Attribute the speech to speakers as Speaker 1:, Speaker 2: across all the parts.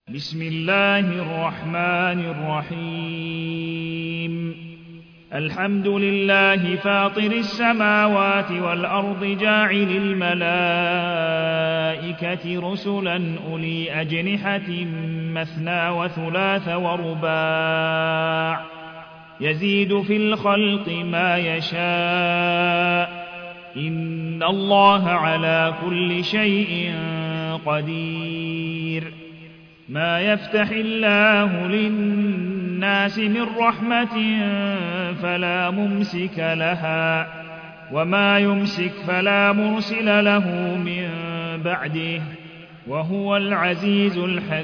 Speaker 1: بسم الله الرحمن الرحيم الحمد لله فاطر السماوات والأرض جاعل الملائكة رسلا أولي أجنحة مثنى وثلاث ورباع يزيد في الخلق ما يشاء إن الله على كل شيء قدير ما يفتح الله للناس من رحمة فلا ممسك لها وما يمسك فلا مرسل له من بعده وهو العزيز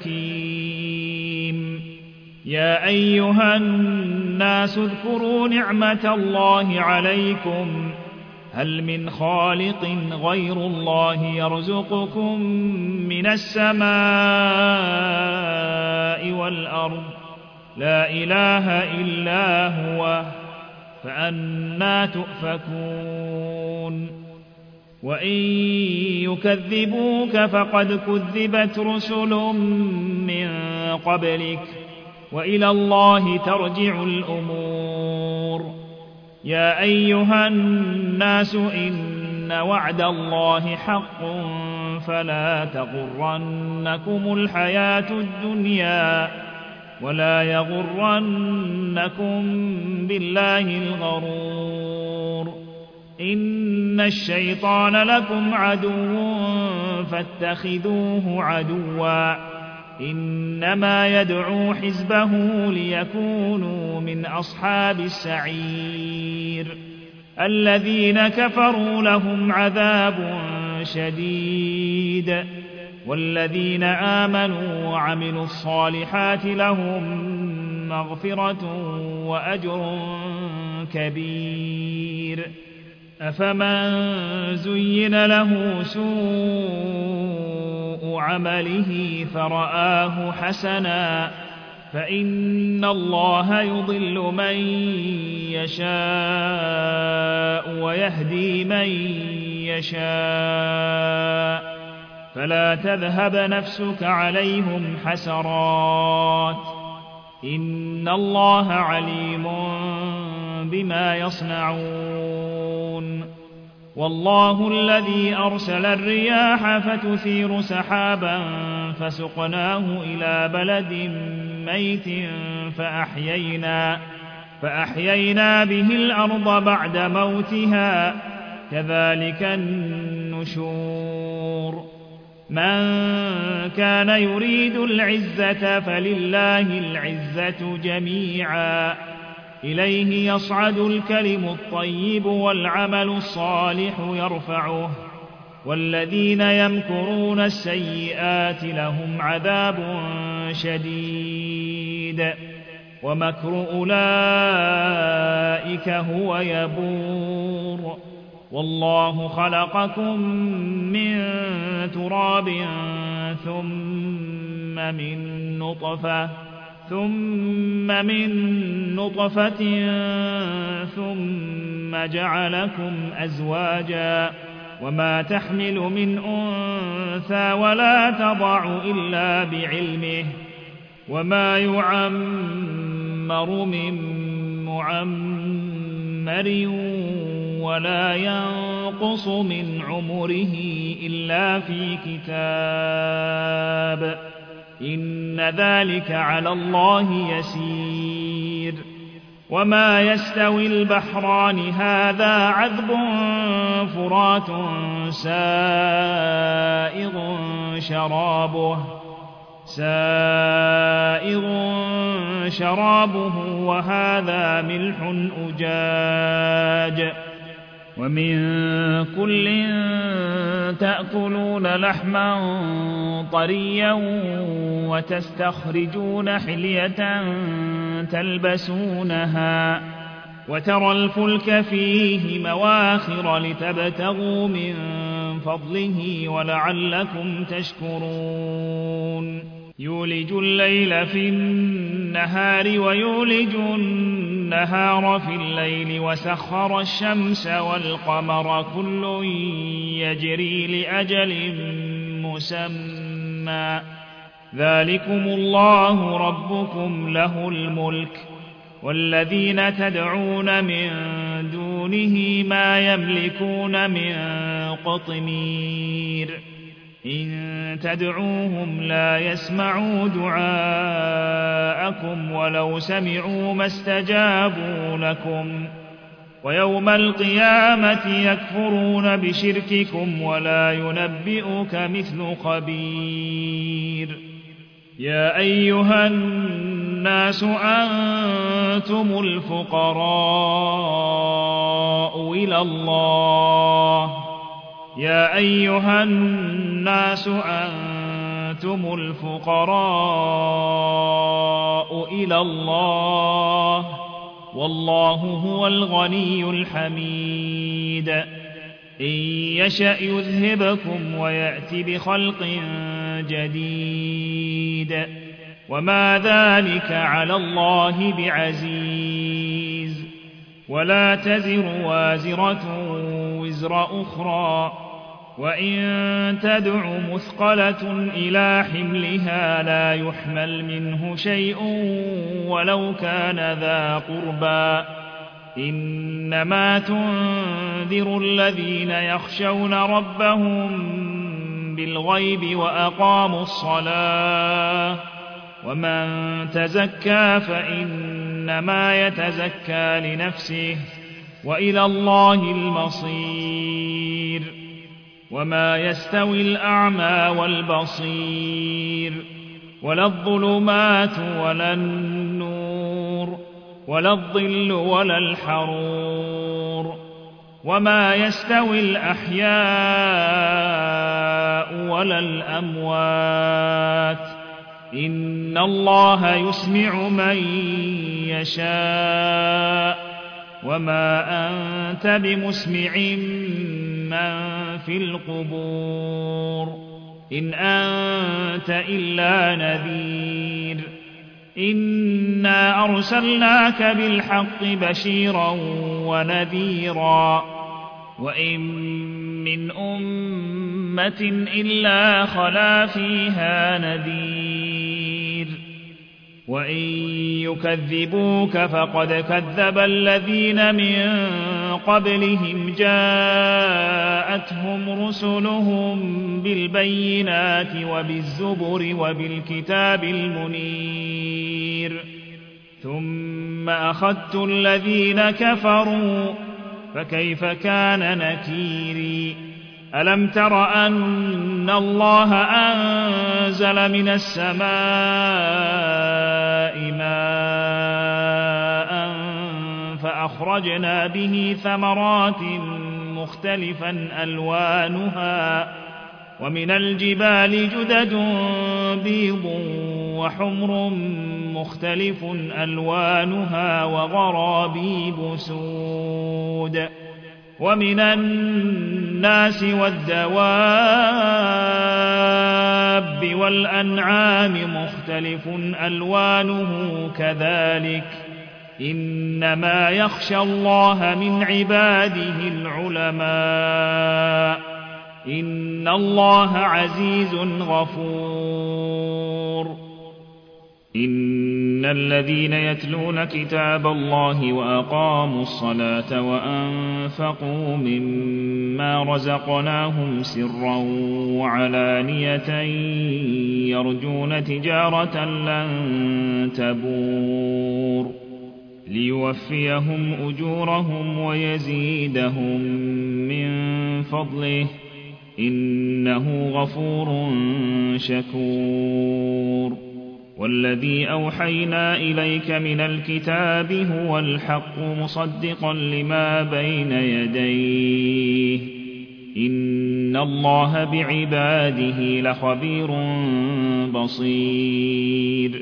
Speaker 1: الحكيم يا أيها الناس اذكروا نعمة الله عليكم هل من خالق غير الله يرزقكم من السماء والأرض لا إله إلا هو فأنى تؤفكون وإن يكذبوك فقد كذبت رسل من قبلك وإلى الله ترجع الأمور يا أيها الناس إن وعد الله حق فلا تغرنكم الحياة الدنيا ولا يغرنكم بالله الغرور إن الشيطان لكم عدو فاتخذوه عدوا إنما يدعو حزبه ليكونوا من أصحاب السعير الذين كفروا لهم عذاب شديد والذين آمنوا وعملوا الصالحات لهم مغفرة وأجر كبير أفمن زين له سوء عمله فرآه حسنا فإن الله يضل من يشاء ويهدي من يشاء فلا تذهب نفسك عليهم حسرات إن الله عليم بما يصنعون والله الذي أرسل الرياح فتثير سحابا فسقناه إلى بلد ميت فأحيينا به الأرض بعد موتها كذلك النشور من كان يريد العزة فلله العزة جميعا إليه يصعد الكلم الطيب والعمل الصالح يرفعه والذين يمكرون السيئات لهم عذاب شديد ومكر أولئك هو يبور والله خلقكم من تراب ثم من نطفة ثم جعلكم أزواجا وما تحمل من أنثى ولا تضع إلا بعلمه وما يعمر من معمر ولا ينقص من عمره إلا في كتاب إن ذلك على الله يسير وما يستوي البحران هذا عذب فرات سائغ شرابه وهذا ملح أجاج ومن كل تأكلون لحما طريا وتستخرجون حلية تلبسونها وترى الفلك فيه مواخر لتبتغوا من فضله ولعلكم تشكرون يولج الليل في النهار ويولج النهار في الليل وسخر الشمس والقمر كل يجري لأجل مسمى ذلكم الله ربكم له الملك والذين تدعون من دونه ما يملكون من قطمير إن تدعوهم لا يسمعوا دعاءكم ولو سمعوا ما استجابوا لكم ويوم القيامة يكفرون بشرككم ولا ينبئك مثل خبير يا أيها الناس أنتم الفقراء إلى الله يا أيها الناس أنتم الفقراء إلى الله والله هو الغني الحميد إن يشأ يذهبكم ويأتي بخلق جديد وما ذلك على الله بعزيز ولا تزر وازرة وزر أخرى وإن تدع مثقلة إلى حملها لا يحمل منه شيء ولو كان ذا قربى إنما تنذر الذين يخشون ربهم بالغيب وأقاموا الصلاة ومن تزكى فإنما يتزكى لنفسه وإلى الله المصير وما يستوي الأعمى والبصير ولا الظلمات ولا النور ولا الظل ولا الحرور وما يستوي الأحياء ولا الأموات إن الله يسمع من يشاء وما أنت بمسمع من في القبور إن أنت إلا نذير إنا أرسلناك بالحق بشيرا ونذيرا وإن من أمة إلا خلا فيها نذير وإن يكذبوك فقد كذب الذين من قبلهم جاءتهم رسلهم بالبينات وبالزبر وبالكتاب المنير ثم أخذت الذين كفروا فكيف كان نكيري ألم تر أن الله أنزل من السماء ماء فأخرجنا به ثمرات مختلفا ألوانها ومن الجبال جدد بيض وحمر مختلف ألوانها وغرابيب سود ومن الناس والدواب والأنعام مختلف ألوانه كذلك إنما يخشى الله من عباده العلماء إن الله عزيز غفور إن الذين يتلون كتاب الله وأقاموا الصلاة وأنفقوا مما رزقناهم سرا وعلانية يرجون تجارة لن تبور ليوفيهم أجورهم ويزيدهم من فضله إنه غفور شكور والذي أوحينا إليك من الكتاب هو الحق مصدقا لما بين يديه إن الله بعباده لخبير بصير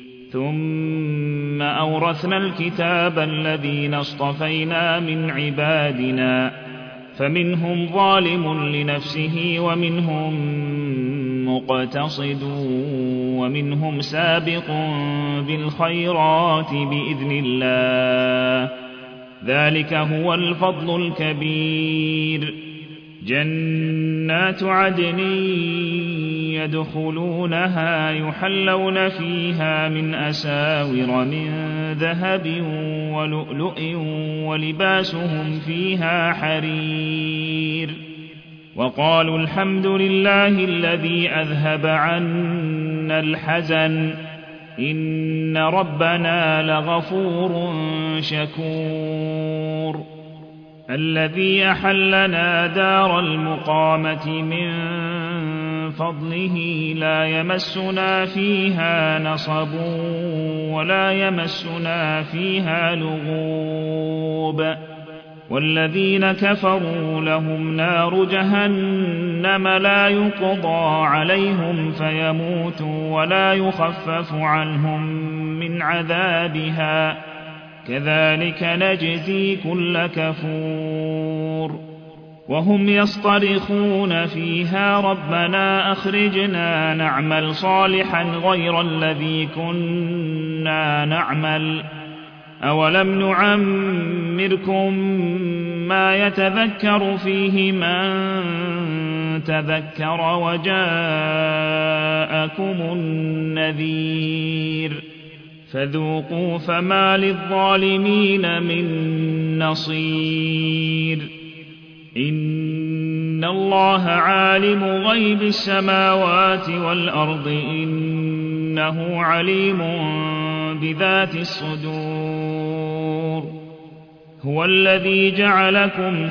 Speaker 1: ثم أورثنا الكتاب الذين اصطفينا من عبادنا فمنهم ظالم لنفسه ومنهم مقتصد ومنهم سابق بالخيرات بإذن الله ذلك هو الفضل الكبير جنات عدن يدخلونها يحلون فيها من أساور من ذهب ولؤلؤ ولباسهم فيها حرير وقالوا الحمد لله الذي أذهب عنا الحزن إن ربنا لغفور شكور الذي أحلنا دار المقامة من فضله لا يمسنا فيها نصب ولا يمسنا فيها لغوب والذين كفروا لهم نار جهنم لا يقضى عليهم فيموتوا ولا يخفف عنهم من عذابها كذلك نجزي كل كفور وهم يصطرخون فيها ربنا أخرجنا نعمل صالحا غير الذي كنا نعمل أولم نعمركم ما يتذكر فيه من تذكر وجاءكم النذير فذوقوا فما للظالمين من نصير إن الله عالم غيب السماوات والأرض إنه عليم بذات الصدور هو الذي جعلكم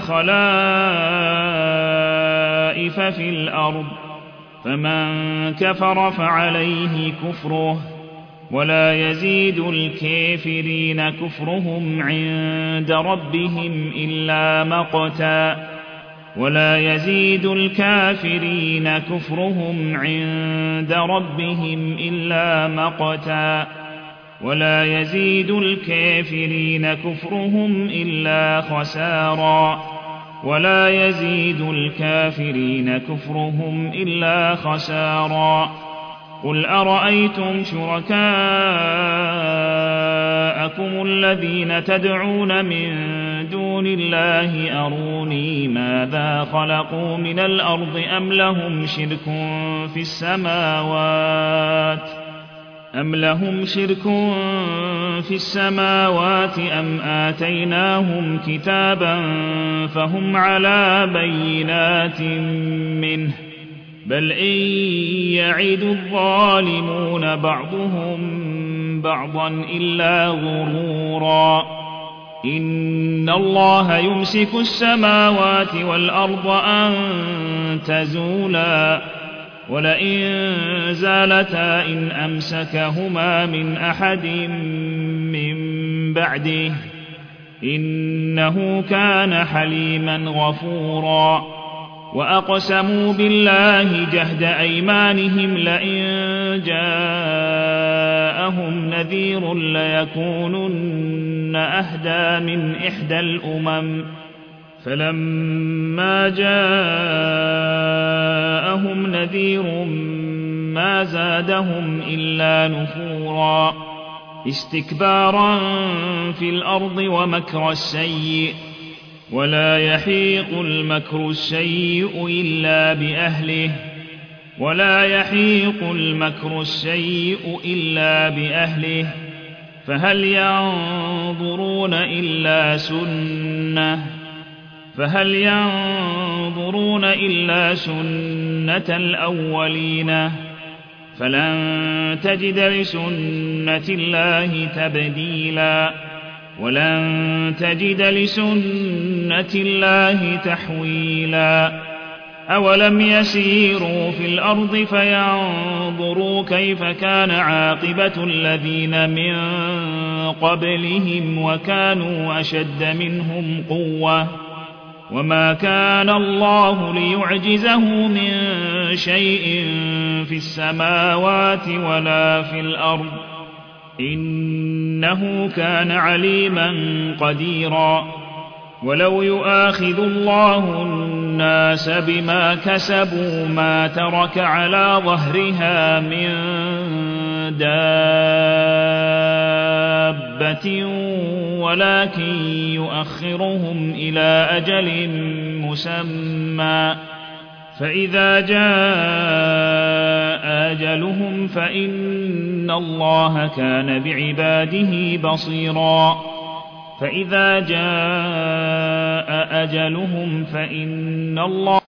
Speaker 1: خلائف في الأرض فمن كفر فعليه كفره ولا يزيد الكافرين كفرهم عند ربهم إلا مقتا ولا يزيد الكافرين كفرهم عند ربهم إلا مقتا ولا يزيد الكافرين كفرهم إلا خسارا ولا يزيد الكافرين كفرهم إلا خسارا قل أرأيتم شركاءكم الذين تدعون من دون الله أروني ماذا خلقوا من الأرض أم لهم شرك في السماوات أم آتيناهم كتابا فهم على بينات منه بل إن يعد الظالمون بعضهم بعضا إلا غرورا إن الله يمسك السماوات والأرض أن تزولا ولئن زالتا إن أمسكهما من أحد من بعده إنه كان حليما غفورا وأقسموا بالله جهد أيمانهم لئن جاءهم نذير ليكونن أهدى من إحدى الأمم فلما جاءهم نذير ما زادهم إلا نفورا استكبارا في الأرض ومكر السيء ولا يحيق المكر السيء إلا بأهله فهل ينظرون إلا سنة الأولين فلن تجد لسنة الله تبديلا ولن تجد لسنة الله تحويلا أولم يسيروا في الأرض فينظروا كيف كان عاقبة الذين من قبلهم وكانوا أشد منهم قوة وما كان الله ليعجزه من شيء في السماوات ولا في الأرض إنه كان عليما قديرا ولو يؤاخذ الله الناس بما كسبوا ما ترك على ظهرها من دابة ولكن يؤخرهم إلى أجل مسمى فإذا جاء أجلهم فإن الله كان بعباده بصيرا فإذا جاء أجلهم فإن الله